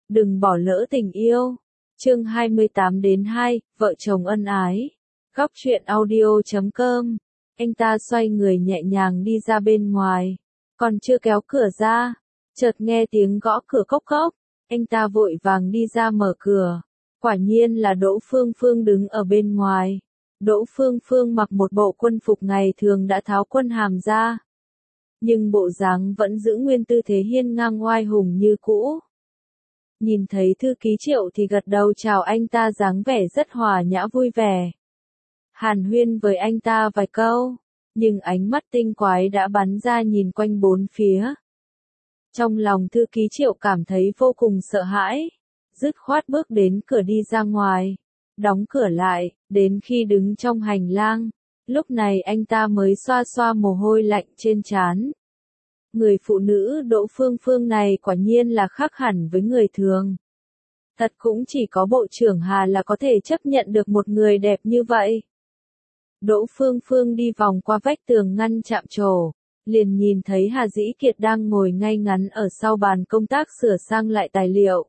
Đừng bỏ lỡ tình yêu. Chương 28-2, vợ chồng ân ái. Góc truyện audio.com. Anh ta xoay người nhẹ nhàng đi ra bên ngoài. Còn chưa kéo cửa ra, chợt nghe tiếng gõ cửa cốc cốc. Anh ta vội vàng đi ra mở cửa. Quả nhiên là Đỗ Phương Phương đứng ở bên ngoài. Đỗ Phương Phương mặc một bộ quân phục ngày thường đã tháo quân hàm ra. Nhưng bộ dáng vẫn giữ nguyên tư thế hiên ngang oai hùng như cũ. Nhìn thấy thư ký Triệu thì gật đầu chào anh ta, dáng vẻ rất hòa nhã vui vẻ. Hàn huyên với anh ta vài câu, nhưng ánh mắt tinh quái đã bắn ra nhìn quanh bốn phía. Trong lòng thư ký Triệu cảm thấy vô cùng sợ hãi, dứt khoát bước đến cửa đi ra ngoài, đóng cửa lại, đến khi đứng trong hành lang, lúc này anh ta mới xoa xoa mồ hôi lạnh trên trán. Người phụ nữ Đỗ Phương Phương này quả nhiên là khác hẳn với người thường. Thật cũng chỉ có bộ trưởng Hà là có thể chấp nhận được một người đẹp như vậy. Đỗ Phương Phương đi vòng qua vách tường ngăn chạm trổ, liền nhìn thấy Hà Dĩ Kiệt đang ngồi ngay ngắn ở sau bàn công tác sửa sang lại tài liệu.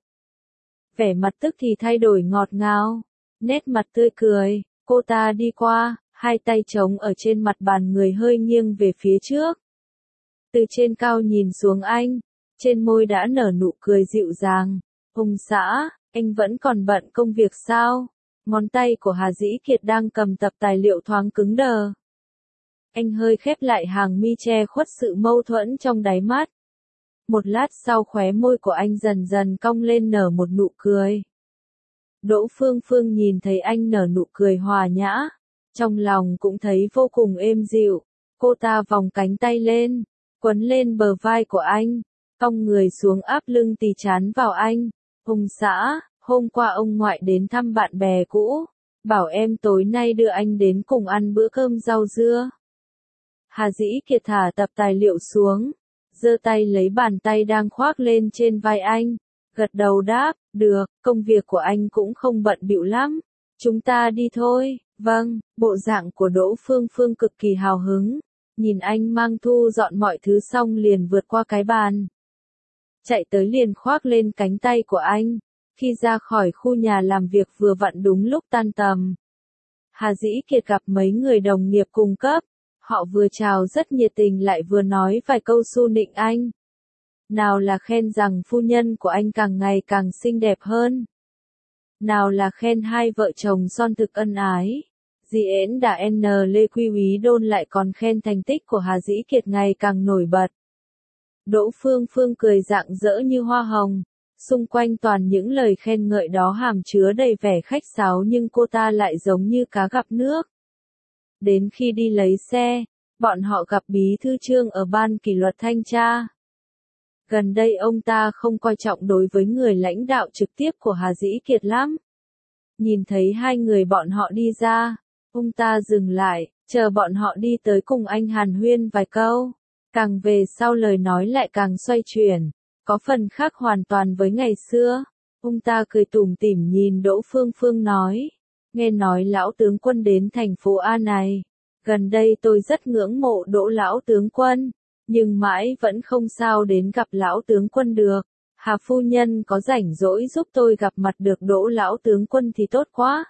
Vẻ mặt tức thì thay đổi ngọt ngào, nét mặt tươi cười, cô ta đi qua, hai tay trống ở trên mặt bàn, người hơi nghiêng về phía trước. Từ trên cao nhìn xuống anh, trên môi đã nở nụ cười dịu dàng. Ông xã, anh vẫn còn bận công việc sao? Ngón tay của Hà Dĩ Kiệt đang cầm tập tài liệu thoáng cứng đờ. Anh hơi khép lại hàng mi che khuất sự mâu thuẫn trong đáy mắt. Một lát sau khóe môi của anh dần dần cong lên nở một nụ cười. Đỗ Phương Phương nhìn thấy anh nở nụ cười hòa nhã, trong lòng cũng thấy vô cùng êm dịu. Cô ta vòng cánh tay lên, quấn lên bờ vai của anh, cong người xuống áp lưng tì trán vào anh. Ông xã, hôm qua ông ngoại đến thăm bạn bè cũ, bảo em tối nay đưa anh đến cùng ăn bữa cơm rau dưa. Hà Dĩ Kiệt thả tập tài liệu xuống, giơ tay lấy bàn tay đang khoác lên trên vai anh, gật đầu đáp, được, công việc của anh cũng không bận bịu lắm, chúng ta đi thôi. Vâng, bộ dạng của Đỗ Phương Phương cực kỳ hào hứng, nhìn anh mang thu dọn mọi thứ xong liền vượt qua cái bàn, chạy tới liền khoác lên cánh tay của anh. Khi ra khỏi khu nhà làm việc vừa vặn đúng lúc tan tầm, Hà Dĩ Kiệt gặp mấy người đồng nghiệp cùng cấp, họ vừa chào rất nhiệt tình lại vừa nói vài câu xu nịnh anh. Nào là khen rằng phu nhân của anh càng ngày càng xinh đẹp hơn, nào là khen hai vợ chồng son thực ân ái. Diễn đà N Lê Quy Úy Đôn lại còn khen thành tích của Hà Dĩ Kiệt ngày càng nổi bật. Đỗ Phương Phương cười rạng rỡ như hoa hồng, xung quanh toàn những lời khen ngợi đó hàm chứa đầy vẻ khách sáo nhưng cô ta lại giống như cá gặp nước. Đến khi đi lấy xe, bọn họ gặp bí thư Trương ở ban kỷ luật thanh tra. Gần đây ông ta không coi trọng đối với người lãnh đạo trực tiếp của Hà Dĩ Kiệt lắm. Nhìn thấy hai người bọn họ đi ra, ông ta dừng lại, chờ bọn họ đi tới cùng anh hàn huyên vài câu. Càng về sau lời nói lại càng xoay chuyển, có phần khác hoàn toàn với ngày xưa. Ông ta cười tủm tỉm nhìn Đỗ Phương Phương nói, nghe nói lão tướng quân đến thành phố A này. Gần đây tôi rất ngưỡng mộ Đỗ lão tướng quân, nhưng mãi vẫn không sao đến gặp lão tướng quân được. Hà phu nhân có rảnh rỗi giúp tôi gặp mặt được Đỗ lão tướng quân thì tốt quá.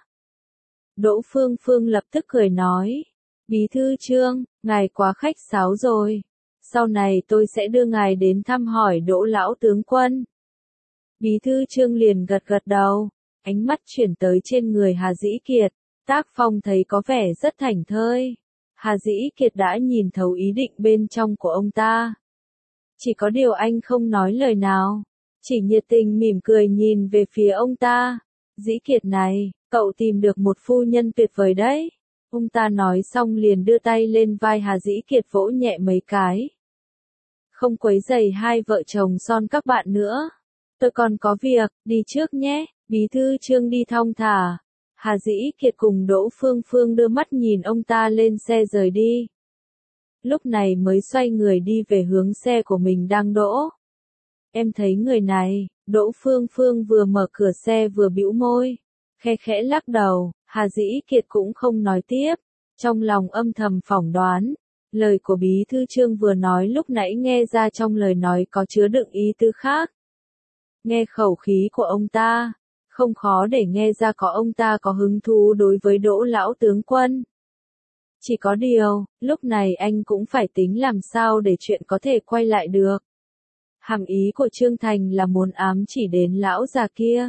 Đỗ Phương Phương lập tức cười nói, bí thư Trương, ngài quá khách sáo rồi. Sau này tôi sẽ đưa ngài đến thăm hỏi Đỗ lão tướng quân. Bí thư Trương liền gật gật đầu, ánh mắt chuyển tới trên người Hà Dĩ Kiệt, tác phong thấy có vẻ rất thảnh thơi. Hà Dĩ Kiệt đã nhìn thấu ý định bên trong của ông ta. Chỉ có điều anh không nói lời nào, chỉ nhiệt tình mỉm cười nhìn về phía ông ta. Dĩ Kiệt này, cậu tìm được một phu nhân tuyệt vời đấy. Ông ta nói xong liền đưa tay lên vai Hà Dĩ Kiệt vỗ nhẹ mấy cái. Không quấy rầy hai vợ chồng son các bạn nữa. Tôi còn có việc, đi trước nhé. Bí thư Trương đi thong thả. Hà Dĩ Kiệt cùng Đỗ Phương Phương đưa mắt nhìn ông ta lên xe rời đi. Lúc này mới xoay người đi về hướng xe của mình đang đỗ. Em thấy người này, Đỗ Phương Phương vừa mở cửa xe vừa bĩu môi, khe khẽ lắc đầu. Hà Dĩ Kiệt cũng không nói tiếp, trong lòng âm thầm phỏng đoán, lời của bí thư Trương vừa nói lúc nãy nghe ra trong lời nói có chứa đựng ý tứ khác. Nghe khẩu khí của ông ta, không khó để nghe ra ông ta có hứng thú đối với Đỗ lão tướng quân. Chỉ có điều, lúc này anh cũng phải tính làm sao để chuyện có thể quay lại được. Hàm ý của Trương Thành là muốn ám chỉ đến lão già kia.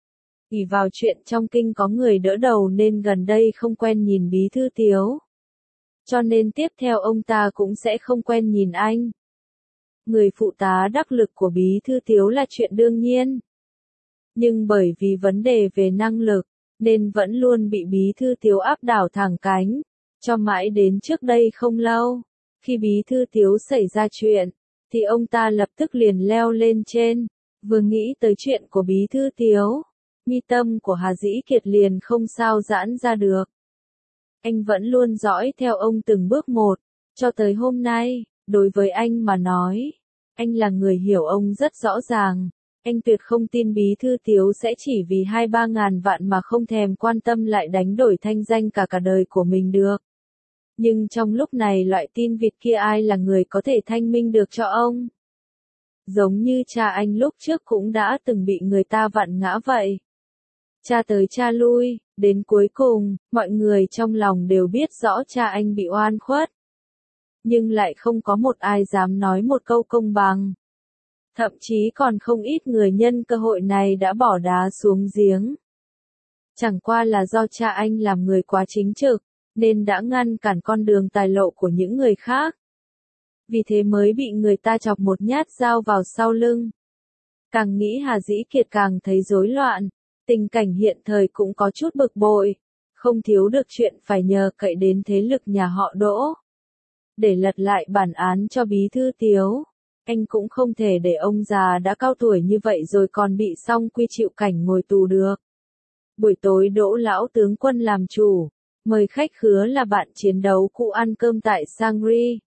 Ỷ vào chuyện trong kinh có người đỡ đầu nên gần đây không quen nhìn Bí Thư Tiếu. Cho nên tiếp theo ông ta cũng sẽ không quen nhìn anh. Người phụ tá đắc lực của Bí Thư Tiếu là chuyện đương nhiên. Nhưng bởi vì vấn đề về năng lực, nên vẫn luôn bị Bí Thư Tiếu áp đảo thẳng cánh. Cho mãi đến trước đây không lâu, khi Bí Thư Tiếu xảy ra chuyện, thì ông ta lập tức liền leo lên trên. Vừa nghĩ tới chuyện của Bí Thư Tiếu, mi tâm của Hà Dĩ Kiệt liền không sao giãn ra được. Anh vẫn luôn dõi theo ông từng bước một, cho tới hôm nay, đối với anh mà nói, anh là người hiểu ông rất rõ ràng. Anh tuyệt không tin Bí Thư Tiếu sẽ chỉ vì 2-3 ngàn vạn mà không thèm quan tâm lại đánh đổi thanh danh cả đời của mình được. Nhưng trong lúc này loại tin vịt kia ai là người có thể thanh minh được cho ông? Giống như cha anh lúc trước cũng đã từng bị người ta vặn ngã vậy. Cha tới cha lui, đến cuối cùng, mọi người trong lòng đều biết rõ cha anh bị oan khuất. Nhưng lại không có một ai dám nói một câu công bằng. Thậm chí còn không ít người nhân cơ hội này đã bỏ đá xuống giếng. Chẳng qua là do cha anh làm người quá chính trực, nên đã ngăn cản con đường tài lộ của những người khác. Vì thế mới bị người ta chọc một nhát dao vào sau lưng. Càng nghĩ Hà Dĩ Kiệt càng thấy rối loạn, tình cảnh hiện thời cũng có chút bực bội, không thiếu được chuyện phải nhờ cậy đến thế lực nhà họ Đỗ. Để lật lại bản án cho Bí Thư Tiếu, anh cũng không thể để ông già đã cao tuổi như vậy rồi còn bị song quy chịu cảnh ngồi tù được. Buổi tối Đỗ lão tướng quân làm chủ, mời khách khứa là bạn chiến đấu cũ ăn cơm tại Sangri.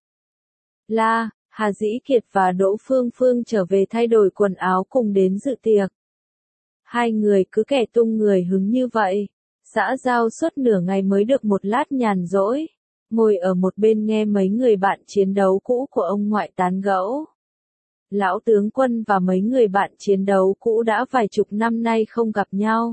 Hà Dĩ Kiệt và Đỗ Phương Phương trở về thay đổi quần áo cùng đến dự tiệc. Hai người cứ kẻ tung người hứng như vậy, xã giao suốt nửa ngày mới được một lát nhàn rỗi, ngồi ở một bên nghe mấy người bạn chiến đấu cũ của ông ngoại tán gẫu. Lão tướng quân và mấy người bạn chiến đấu cũ đã vài chục năm nay không gặp nhau.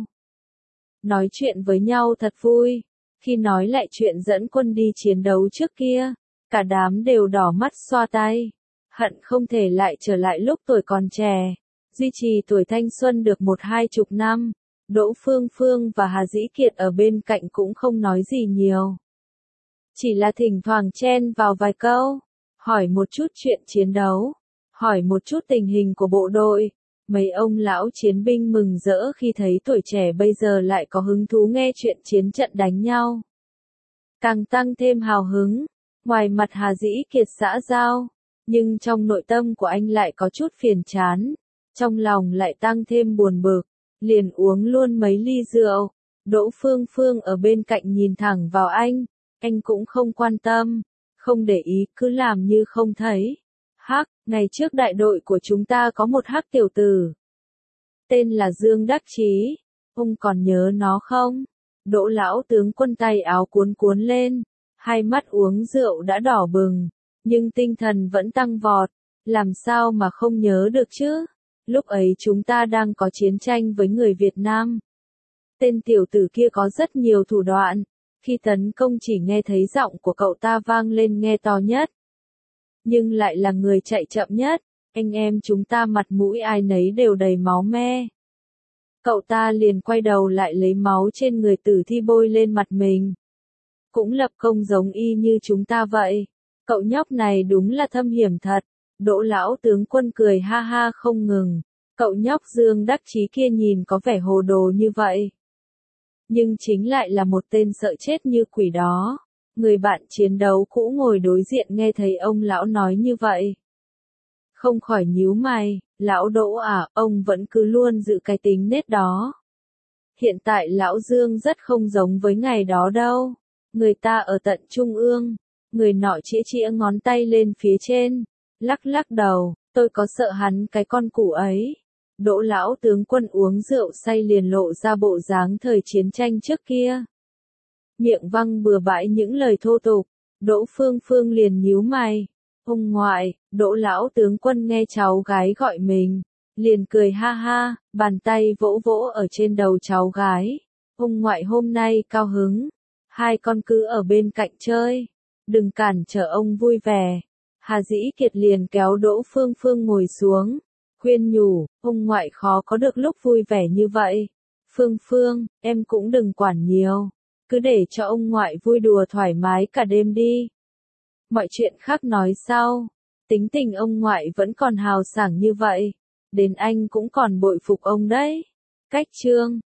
Nói chuyện với nhau thật vui, khi nói lại chuyện dẫn quân đi chiến đấu trước kia, cả đám đều đỏ mắt xoa tay, hận không thể lại trở lại lúc tuổi còn trẻ, duy trì tuổi thanh xuân được 1-20 năm. Đỗ Phương Phương và Hà Dĩ Kiệt ở bên cạnh cũng không nói gì nhiều. Chỉ là thỉnh thoảng chen vào vài câu, hỏi một chút chuyện chiến đấu, hỏi một chút tình hình của bộ đội. Mấy ông lão chiến binh mừng rỡ khi thấy tuổi trẻ bây giờ lại có hứng thú nghe chuyện chiến trận đánh nhau. Càng tăng thêm hào hứng, ngoài mặt Hà Dĩ Kiệt xã giao, nhưng trong nội tâm của anh lại có chút phiền chán, trong lòng lại tăng thêm buồn bực, liền uống luôn mấy ly rượu. Đỗ Phương Phương ở bên cạnh nhìn thẳng vào anh cũng không quan tâm, không để ý, cứ làm như không thấy. Hắc, ngày trước đại đội của chúng ta có một hắc tiểu tử. Tên là Dương Đắc Chí, ông còn nhớ nó không? Đỗ lão tướng quân tay áo cuốn cuốn lên, hai mắt uống rượu đã đỏ bừng, nhưng tinh thần vẫn tăng vọt, làm sao mà không nhớ được chứ? Lúc ấy chúng ta đang có chiến tranh với người Việt Nam. Tên tiểu tử kia có rất nhiều thủ đoạn, khi tấn công chỉ nghe thấy giọng của cậu ta vang lên nghe to nhất. Nhưng lại là người chạy chậm nhất, anh em chúng ta mặt mũi ai nấy đều đầy máu me. Cậu ta liền quay đầu lại lấy máu trên người tử thi bôi lên mặt mình. Cũng lập công giống y như chúng ta vậy. Cậu nhóc này đúng là thâm hiểm thật. Đỗ lão tướng quân cười ha ha không ngừng. Cậu nhóc Dương Đắc Chí kia nhìn có vẻ hồ đồ như vậy. Nhưng chính lại là một tên sợ chết như quỷ đó. Người bạn chiến đấu cũ ngồi đối diện nghe thấy ông lão nói như vậy. Không khỏi nhíu mày, lão Đỗ à, ông vẫn cứ luôn giữ cái tính nết đó. Hiện tại lão Dương rất không giống với ngày đó đâu. Người ta ở tận trung ương, người nọ chĩa chĩa ngón tay lên phía trên, lắc lắc đầu, tôi có sợ hắn cái con củ ấy. Đỗ lão tướng quân uống rượu say liền lộ ra bộ dáng thời chiến tranh trước kia. Miệng văng bừa bãi những lời thô tục, Đỗ Phương Phương liền nhíu mày. Ông ngoại, Đỗ lão tướng quân nghe cháu gái gọi mình, liền cười ha ha, bàn tay vỗ vỗ ở trên đầu cháu gái. Ông ngoại hôm nay cao hứng, hai con cứ ở bên cạnh chơi, đừng cản trở ông vui vẻ. Hà Dĩ Kiệt liền kéo Đỗ Phương Phương ngồi xuống, khuyên nhủ, ông ngoại khó có được lúc vui vẻ như vậy. Phương Phương, em cũng đừng quản nhiều, cứ để cho ông ngoại vui đùa thoải mái cả đêm đi. Mọi chuyện khác nói sau, tính tình ông ngoại vẫn còn hào sảng như vậy, đến anh cũng còn bội phục ông đấy. Cách chương